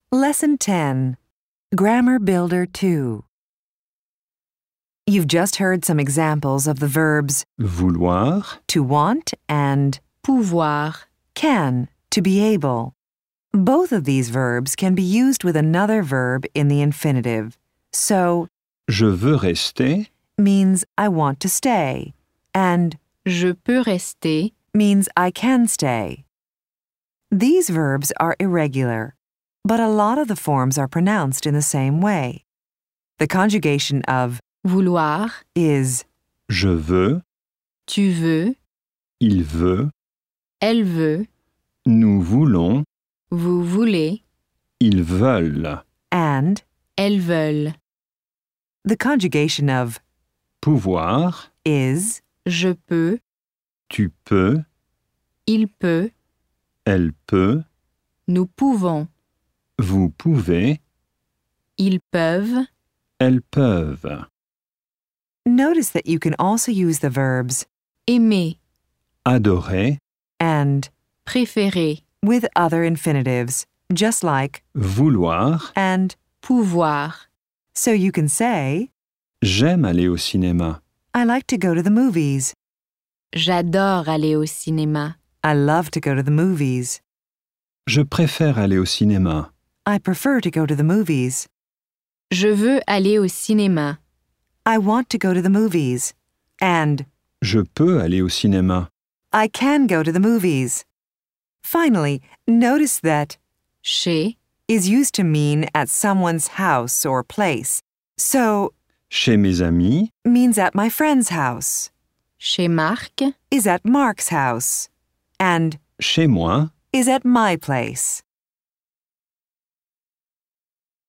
Lesson 10. Grammar Builder 2. You've just heard some examples of the verbs vouloir, to want and pouvoir, can, to be able. Both of these verbs can be used with another verb in the infinitive. So, je veux rester, means I want to stay, and je peux rester, means I can stay. These verbs are irregular, but a lot of the forms are pronounced in the same way. The conjugation of vouloir, is, je veux, tu veux, il veut, elle veut, nous voulons, vous voulez, ils veulent. and elles veulent. the conjugation of Pouvoir, is, Je peux, tu peux, il peut, elle peut, nous pouvons, vous pouvez, ils peuvent. elles peuvent. Notice that you can also use the verbs Aimer, Adorer, and préférer, with other infinitives, just like vouloir, and. pouvoir. So you can say, j'aime aller au cinéma. I like to go to the movies. J'adore aller au cinéma. I love to go to the movies. Je préfère aller au cinéma. I prefer to go to the movies. Je veux aller au cinéma. I want to go to the movies. And Je peux aller au cinéma. I can go to the movies. Finally, notice that Chez, is used to mean at someone's house or place. So, Chez mes amis, means at my friend's house, chez Marc, is at Mark's house, and chez moi, is at my place.